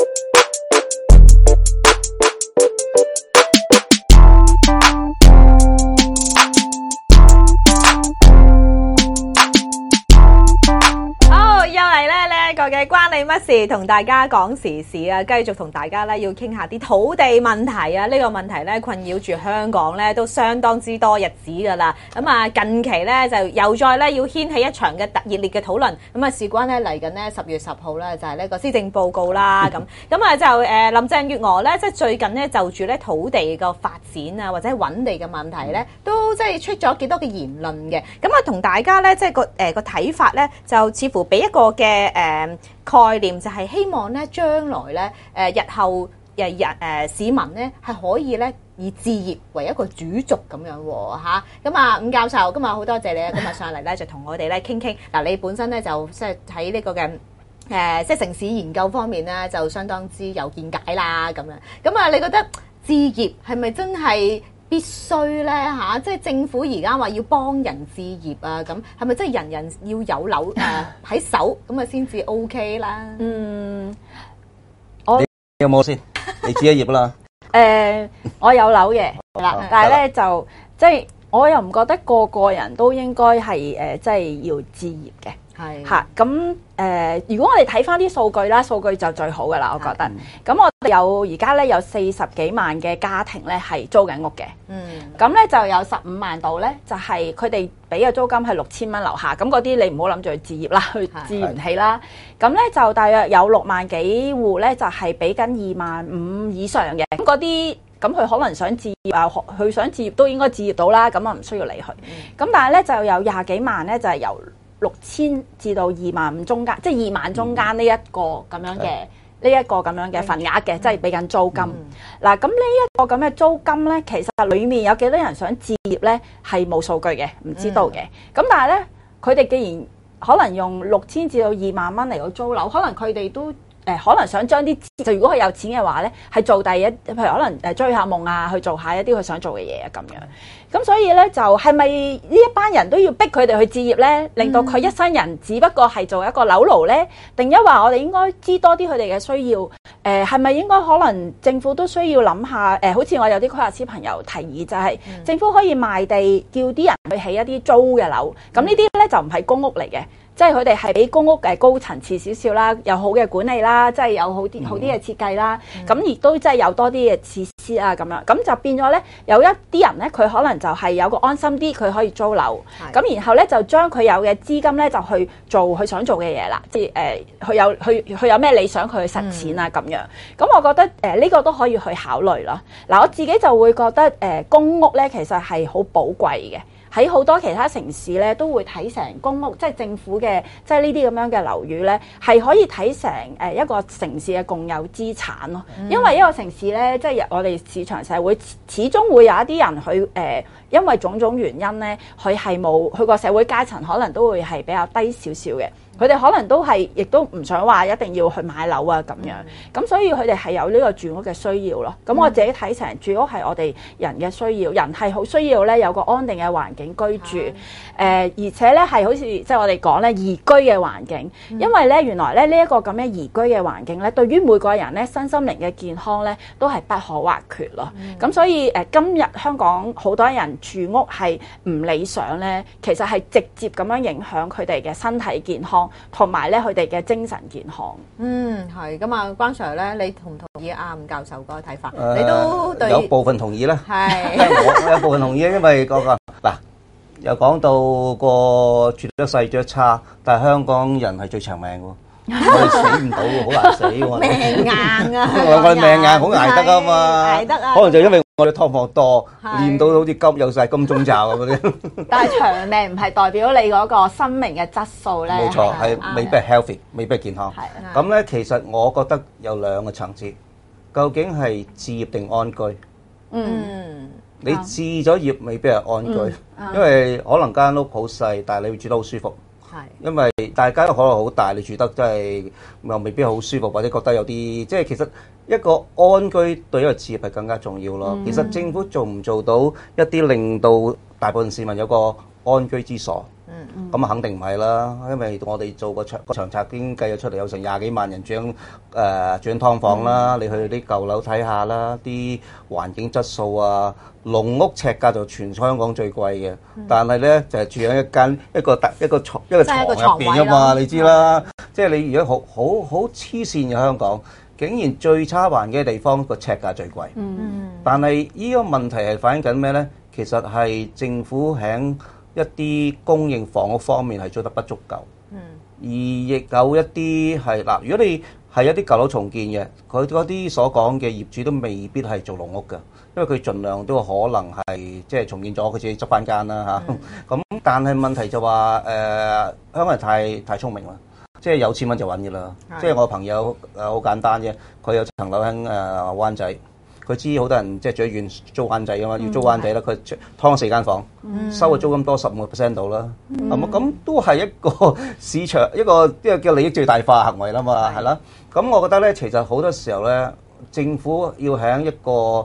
嘅關你乜事？同大家講時事啊，繼續同大家咧要傾下啲土地問題啊。呢個問題咧困擾住香港咧都相當之多日子㗎啦。咁啊近期咧就又再咧要掀起一場嘅熱烈嘅討論。咁啊事關咧嚟緊咧10月10號咧就係呢個施政報告啦。咁啊就林鄭月娥咧即係最近咧就住咧土地個發展啊或者揾地嘅問題咧都即係出咗幾多嘅言論嘅。咁啊同大家咧即係個睇法咧就似乎俾一個嘅概念，就係希望咧將來咧日後市民咧係可以咧以置業為一個主軸咁樣喎嚇。咁啊伍教授今日好多謝你啊，今日上嚟咧就同我哋咧傾傾。嗱你本身咧就即係喺呢個嘅即係城市研究方面咧就相當之有見解啦咁樣。咁啊你覺得置業係咪真係必須咧嚇？即係政府而家話要幫人置業啊，咁係咪真係人人要有樓喺手咁啊先至 OK 啦？ 你有冇先？你置咗業啦？ 我有樓嘅啦，但係咧就即係我又唔覺得個個人都應該係即係要置業嘅。係嚇咁如果我哋睇翻啲數據啦，數據就最好噶啦，我覺得。咁我哋而家咧有40幾萬嘅家庭咧係租緊屋嘅。咁咧就有15萬度咧，就係佢哋俾嘅租金係6000蚊樓下。咁嗰啲你唔好諗住去置業啦，去置唔起啦。咁咧就大約有6萬幾戶咧，就係俾緊25000以上嘅。咁嗰啲咁佢可能想置業啊，佢想置業都應該置業到啦。咁啊唔需要理佢。咁但係咧就有20幾萬咧，就係由6000至到25000中間，即係2萬中間呢一個咁樣嘅呢一個咁樣嘅份額嘅，即係俾緊租金。嗱，咁呢一個咁嘅租金咧，其實裡面有幾多人想置業咧，係冇數據嘅，唔知道嘅。咁但係咧，佢哋既然可能用6000至到20000蚊嚟到租樓，可能佢哋都可能想將啲就如果佢有錢嘅話咧，係做第一，譬如可能追下夢啊，去做下一啲佢想做嘅嘢啊咁樣。咁所以咧就係咪呢一班人都要逼佢哋去置業咧，令到佢一生人只不過係做一個樓奴咧？定一話我哋應該知多啲佢哋嘅需要？係咪應該可能政府都需要諗下？好似我有啲規劃師朋友提議就係政府可以賣地，叫啲人去起一啲租嘅樓。咁呢啲咧就唔係公屋嚟嘅。即係佢哋係比公屋高層次少少啦，有好嘅管理啦，即係有好啲嘅設計啦，咁亦都即係有多啲嘅設施啊咁樣，咁就變咗咧有一啲人咧佢可能就係有個安心啲，佢可以租樓，咁然後咧就將佢有嘅資金咧就去做佢想做嘅嘢啦，即係佢有咩理想佢去實踐啊咁樣，咁我覺得呢個都可以去考慮啦。嗱我自己就會覺得公屋咧其實係好寶貴嘅。喺好多其他城市咧，都會睇成公屋，即係政府嘅，即係呢啲咁樣嘅樓宇咧，係可以睇成一個城市嘅共有資產咯。因為一個城市咧，即係我哋市場社會始終會有一啲人去因為種種原因咧，佢係冇佢個社會階層可能都會係比較低少少嘅。佢哋可能都係，亦都唔想話一定要去買樓啊咁樣，咁所以佢哋係有呢個住屋嘅需要咯。咁我自己睇成住屋係我哋人嘅需要，人係好需要咧有個安定嘅環境居住，而且咧係好似即係我哋講咧宜居嘅環境，因為咧原來咧呢一個咁嘅宜居嘅環境咧，對於每個人咧身心靈嘅健康咧都係不可或缺咯。咁所以今日香港好多人住屋係唔理想咧，其實係直接咁樣影響佢哋嘅身體健康。同埋咧，佢哋嘅精神健康。 係咁啊，關 Sir 咧，你同唔同意阿伍教授嗰個睇法？你都對有部分同意啦。 係， 我有部分同意，因為嗰個嗱，又講到個住得細住得差，但係香港人係最長命喎。我哋死唔到喎，好難死喎。 命硬啊！ 我哋命硬，好捱得啊嘛。 捱得啊！ 可能就因為我哋劏房多，練到好似金有曬金鐘罩咁嗰啲。 但係長命唔係代表你嗰個生命嘅質素咧。 冇錯，係未必係 healthy，未必係健康。咁咧，其實我覺得有兩個層次，究竟係置業定安居？你置咗業未必係安居，因為可能間屋好細，但係你會住得好舒服。因為大家都可能好大，你住得真係又未必好舒服，或者覺得有啲即係其實一個安居對一個置業係更加重要咯。其實政府做唔做到一啲令到大部分市民有個安居之所， 咁肯定唔係啦，因為我哋做個長策已經計咗出嚟，有成20幾萬人住緊劏房啦。你去啲舊樓睇下啦，啲環境質素啊，籠屋尺價就全香港最貴嘅，但係咧就係住喺一個床入邊㗎嘛，你知啦。即係你如果好黐線嘅香港，竟然最差環境嘅地方個尺價最貴。但係呢個問題係反映緊咩咧？其實係政府喺一啲供應房屋方面係做得不足夠，而亦有一啲係嗱，如果你係一啲舊樓重建嘅，佢嗰啲所講嘅業主都未必係做籠屋㗎，因為佢盡量都可能係即係重建咗，佢自己執翻間啦嚇。咁但係問題就話香港人太聰明啦，即係有錢揾就揾嘅啦。即係我朋友好簡單啫，佢有層樓喺灣仔。佢知好多人即係最遠租灣仔㗎嘛，要租灣仔啦，佢劏4間房，收嘅租金多15%度啦，咁都係一個市場一個叫利益最大化行為啦嘛，係啦。咁我覺得咧，其實好多時候咧，政府要喺一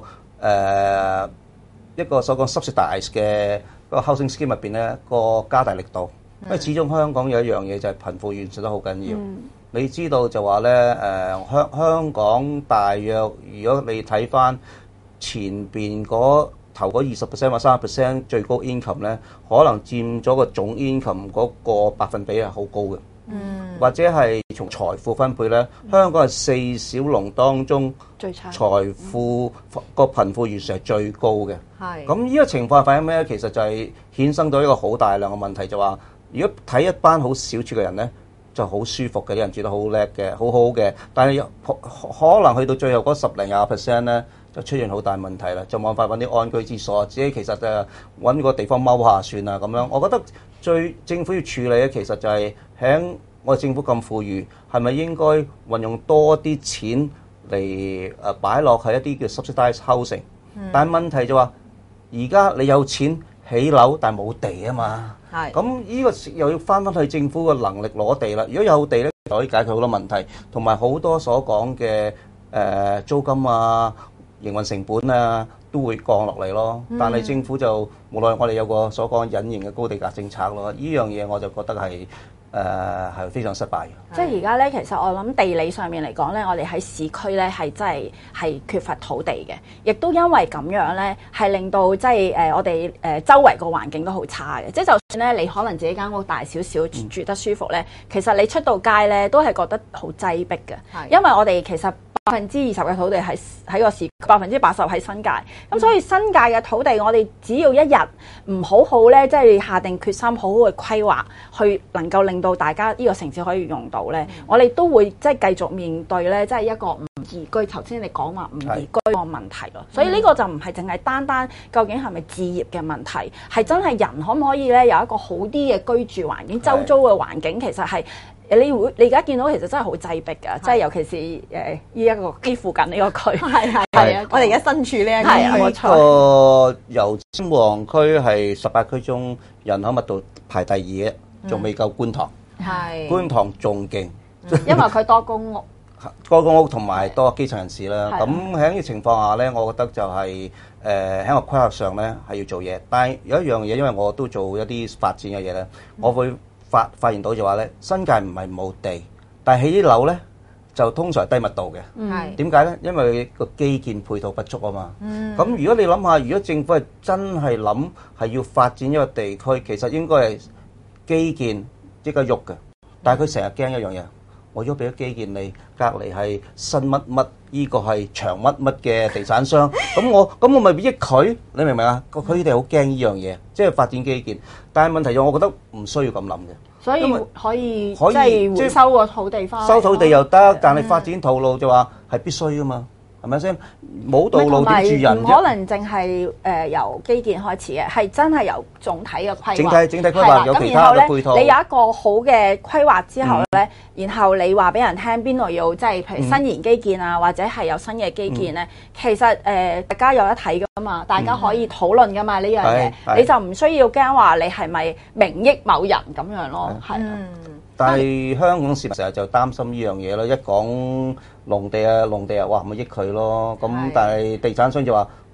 個所講 subsidize 嘅個 housing scheme 入邊咧，個加大力度，因為始終香港有一樣嘢就係貧富懸殊得好緊要。你知道就話咧，香港大約如果你睇翻前邊頭嗰20%或30%最高 income 咧，可能佔咗個總 income 嗰個百分比係好高嘅。或者係從財富分配咧，香港係4小龍當中最差， 財富個貧富懸殊係最高嘅。咁呢個情況反映咩咧？其實就係衍生到一個好大量嘅問題，就話如果睇一班好少數嘅人咧，就好舒服嘅，啲人住得好叻嘅，好好嘅，但係可能去到最後嗰10零20% 咧，就出現好大問題啦，就冇辦法揾啲安居之所，自己其實就揾個地方踎下算啦咁樣。我覺得政府要處理嘅其實就係喺我哋政府咁富裕，係咪應該運用多啲錢嚟擺落喺一啲叫 subsidized housing？但係問題就話，而家你有錢起樓，但係冇地啊嘛。咁呢個又要翻去政府嘅能力攞地啦。如果有地咧，就可以解決好多問題，同埋好多所講嘅租金啊、營運成本啊，都會降落嚟咯。但係政府就無奈我哋有個所講隱形嘅高地價政策咯。呢樣嘢我就覺得係非常失敗嘅。 即係而家咧，其實我諗地理上面嚟講咧，我哋喺市區咧係真係缺乏土地嘅，亦都因為咁樣咧，係令到即係我哋周圍個環境都好差嘅。即係就算咧，你可能自己間屋大少少，住得舒服咧，其實你出到街咧都係覺得好擠迫嘅，因為我哋其實20%嘅土地喺個市區，80%喺新界。咁所以新界嘅土地，我哋只要一日唔好好咧，即係下定決心，好好去規劃，去能夠令到大家呢個城市可以用到咧，我哋都會即係繼續面對咧，即係一個唔宜居。頭先你講話唔宜居個問題咯，所以呢個就唔係淨係單單究竟係咪置業嘅問題，係真係人可唔可以咧有一個好啲嘅居住環境，周遭嘅環境其實係。你而家見到其實真係好擠迫㗎，即係尤其是呢一個幾附近呢個區，係啊，我哋而家身處呢一個，冇錯。 個油尖旺區係18區中人口密度排第2嘅，仲未夠觀塘。觀塘仲勁， 因為佢多公屋， 多公屋同埋多基層人士啦。咁喺呢個情況下咧，我覺得就係喺個規劃上咧係要做嘢。但係有一樣嘢，因為我都做一啲發展嘅嘢咧，我會發現到就話咧，新界唔係冇地，但係起啲樓咧就通常係低密度嘅。點解咧？因為個基建配套不足啊嘛。咁如果你諗下，如果政府係真係諗係要發展一個地區，其實應該係基建即刻喐嘅。但係佢成日驚一樣嘢，我如果俾咗基建你，隔離係新乜乜，呢個係長乜乜嘅地產商，咁我咪益佢？你明唔明啊？佢哋好驚呢樣嘢，即係發展基建。但係問題就我覺得唔需要咁諗嘅， 所以可以即係回收個土地翻。 收土地又得，但係發展道路就話係必須噶嘛。係咪先？冇道路點住人啫？唔可能淨係由基建開始嘅，係真係由總體嘅規劃。 整體規劃有其他嘅配套。 你有一個好嘅規劃之後咧，然後你話俾人聽邊度要即係譬如新延基建啊，或者係有新嘅基建咧，其實大家有得睇噶嘛，大家可以討論噶嘛呢樣嘢，你就唔需要驚話你係咪名益某人咁樣咯，係啊。 但係香港市民成日就擔心呢樣嘢咯，一講農地啊，哇咪益佢咯。咁但係地產商就話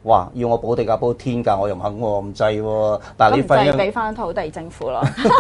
哇！要我補地價補天價，我又唔肯喎，唔制喎。但係你咁就俾翻土地政府咯。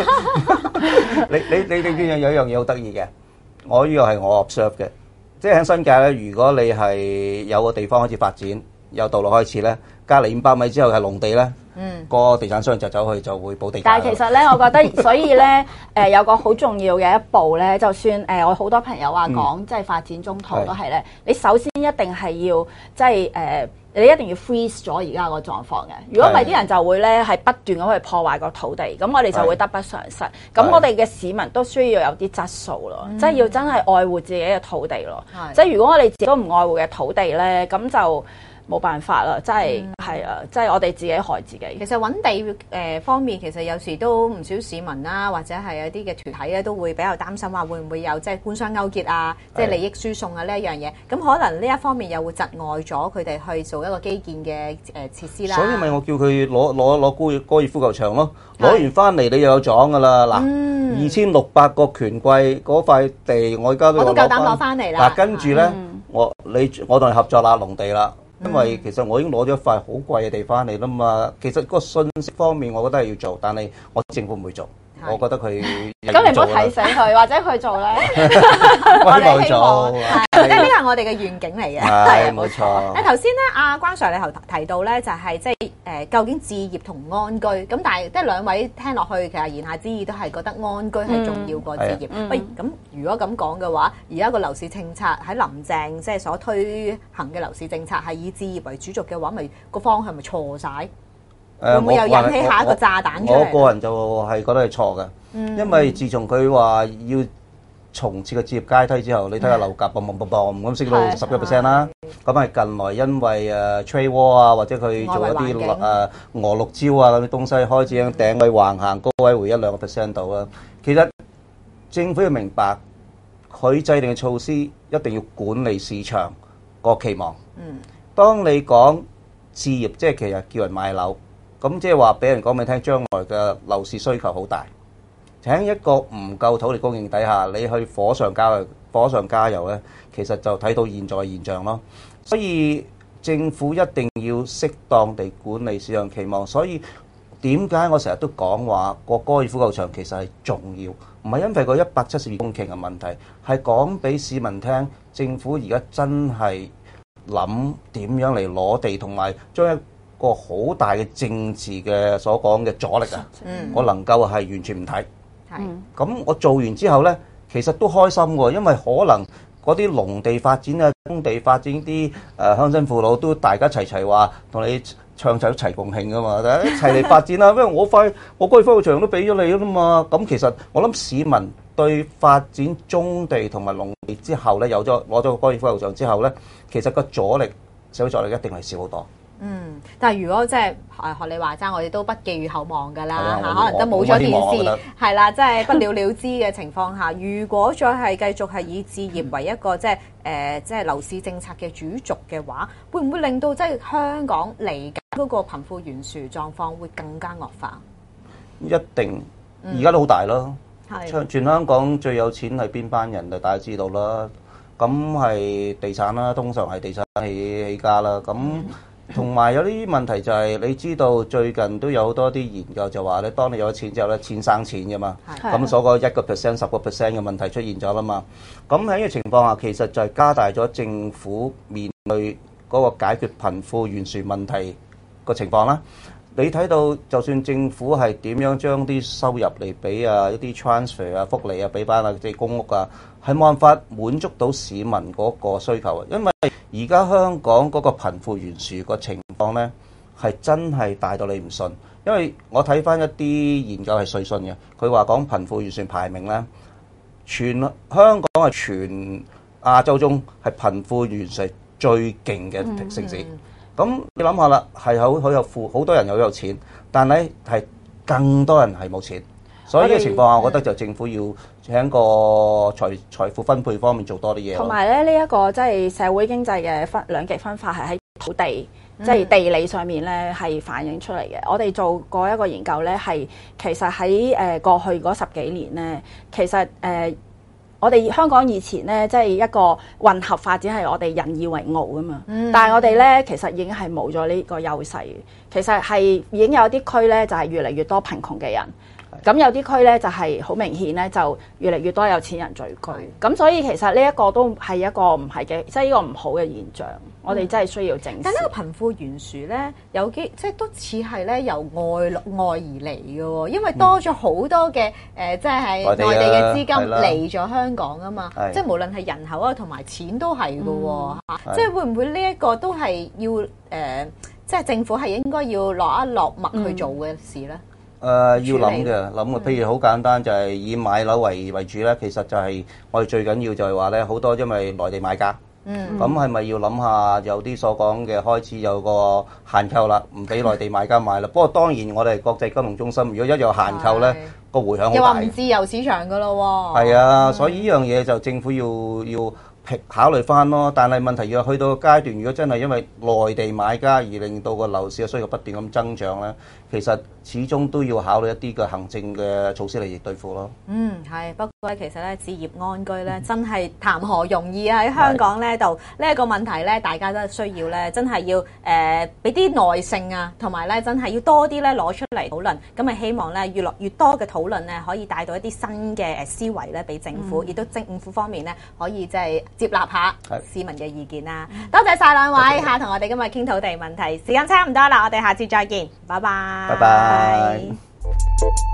你有一樣嘢好得意嘅，我呢個係我 observe 嘅，即係喺新界咧，如果你係有個地方開始發展，有道路開始咧，隔離500米之後係農地咧，個地產商就走去就會補地價。 但係其實咧，我覺得所以咧，有個好重要嘅一步咧，就算我好多朋友話講，即係發展中途都係咧，你首先一定係要即係你一定要 freeze 咗而家個狀況嘅。如果唔係，啲人就會咧係不斷咁去破壞個土地，咁我哋就會得不償失。咁我哋嘅市民都需要有啲質素咯，即係要真係愛護自己嘅土地咯。即係如果我哋自己都唔愛護嘅土地咧，咁就冇辦法啦，真係係啊，即係我哋自己害自己。 其實揾地方面，其實有時都唔少市民啦，或者係有啲嘅團體咧，都會比較擔心話會唔會有即係官商勾結啊，即係利益輸送啊呢一樣嘢。咁可能呢一方面又會窒礙咗佢哋去做一個基建嘅設施啦。 所以咪我叫佢攞高爾夫球場咯，攞完翻嚟你又有獎噶啦。嗱，2600個權貴嗰塊地，我而家我都夠膽攞翻嚟啦。 嗱，跟住咧，我同你合作啦，農地啦。因為其實我已經攞咗一塊好貴嘅地翻嚟啦嘛，其實個信息方面我覺得係要做，但係我政府唔會做，我覺得佢咁你唔好睇死佢，或者佢做咧， 我希望做， 即係呢個係我哋嘅願景嚟嘅， 係冇錯。 頭先咧，阿關 Sir 你提到咧，就係即係究竟置業同安居咁，但係即係兩位聽落去，其實言下之意都係覺得安居係重要過置業。喂，咁如果咁講嘅話，而家個樓市政策喺林鄭即係所推行嘅樓市政策係以置業為主軸嘅話，咪個方向咪錯晒？會唔會又引起下一個炸彈出嚟？ 我個人就係覺得係錯嘅，因為自從佢話要重設個置業階梯之後，你睇下樓價嘣嘣嘣嘣咁升到11%啦。咁係近來因為trade war 啊，或者佢做一啲俄陸招啊咁啲東西，開始喺頂位橫行，高位回1-2% 度啦。其實政府要明白，佢制定嘅措施一定要管理市場個期望。當你講置業，即係其實叫人買樓。咁即係話俾人講俾你聽，將來嘅樓市需求好大。喺一個唔夠土地供應底下，你去火上加油咧，其實就睇到現在嘅現象咯。所以政府一定要適當地管理市場期望。所以點解我成日都講話個高爾夫球場其實係重要，唔係因為個172公頃嘅問題，係講俾市民聽，政府而家真係諗點樣嚟攞地，同埋將一個好大嘅政治嘅所講嘅阻力啊！我能夠係完全唔睇。咁我做完之後呢，其實都開心喎，因為可能嗰啲農地發展啊、工地發展啲鄉親父老都大家齊話同你唱齊齊共慶噶嘛，一齊嚟發展啦！因為我高爾夫球場都俾咗你啦嘛。咁其實我諗市民對發展棕地同埋農地之後呢，攞咗個高爾夫球場之後呢，其實個社會阻力一定係少好多。 但係如果即係學你話齋，我哋都不寄予厚望㗎啦嚇，可能都冇咗件事，係啦，即係不了了之嘅情況下，如果再係繼續係以置業為一個即係樓市政策嘅主軸嘅話，會唔會令到即係香港嚟緊嗰個貧富懸殊狀況會更加惡化？ 一定，而家都好大咯。全香港最有錢係邊班人就大家知道啦。咁係地產啦，通常係地產起家啦。咁同埋有啲問題就係，你知道最近都有好多啲研究就話咧，當你有咗錢之後咧，錢生錢㗎嘛。咁所講1%、10%嘅問題出現咗啦嘛。咁喺呢個情況下，其實就係加大咗政府面對嗰個解決貧富懸殊問題個情況啦。你睇到就算政府係點樣將啲收入嚟俾一啲 transfer 啊、福利啊俾翻即係公屋啊，係冇辦法滿足到市民嗰個需求啊。因為而家香港嗰個貧富懸殊個情況咧，係真係大到你唔信。因為我睇翻一啲研究係瑞信嘅，佢話講貧富懸殊排名咧，香港係全亞洲中係貧富懸殊最勁嘅城市。咁你諗下啦，係好有富，好多人有錢，但係係更多人係冇錢，所以呢個情況下，我覺得就政府要喺個財富分配方面做多啲嘢。 同埋咧，呢一個即係社會經濟嘅兩極分化係喺土地，即係地理上面咧係反映出嚟嘅。我哋做過一個研究咧，係其實喺過去嗰10幾年咧，其實我哋香港以前咧，即係一個混合發展係我哋引以為傲噶嘛。但係我哋咧其實已經係冇咗呢個優勢。其實係已經有啲區咧就係越嚟越多貧窮嘅人，咁有啲區咧就係好明顯咧就越嚟越多有錢人聚居。咁所以其實呢一個都係一個唔係嘅，即係呢個唔好嘅現象。我哋真係需要正視。 但呢個貧富懸殊咧，有啲即係都似係咧由外而嚟嘅喎，因為多咗好多嘅即係內地嘅資金嚟咗香港啊嘛，即係無論係人口啊同埋錢都係嘅喎嚇，即係會唔會呢一個都係要即係政府係應該要落一落墨去做嘅事咧？ 要諗嘅，譬如好簡單就係以買樓為主咧，其實就係我哋最緊要就係話咧，好多因為內地買家。咁係咪要諗下有啲所講嘅開始有個限購啦，唔俾內地買家買啦？不過當然我哋係國際金融中心，如果一有限購咧，個迴響好大。 又話唔自由市場噶咯喎。 係啊，所以呢樣嘢就政府要考慮翻咯。但係問題要去到個階段，如果真係因為內地買家而令到個樓市嘅需求不斷咁增長咧，其實始終都要考慮一啲嘅行政嘅措施嚟對付咯。 係。不過其實咧，置業安居咧，真係談何容易啊！喺香港咧度呢一個問題咧，大家都需要咧，真係要俾啲耐性啊，同埋咧真係要多啲咧攞出嚟討論。咁咪希望咧越多嘅討論咧，可以帶到一啲新嘅思維咧，俾政府，亦都政府方面咧可以即係接納下市民嘅意見啦。多謝晒兩位嚇，同我哋今日傾土地問題，時間差唔多啦，我哋下次再見，拜拜。 拜拜。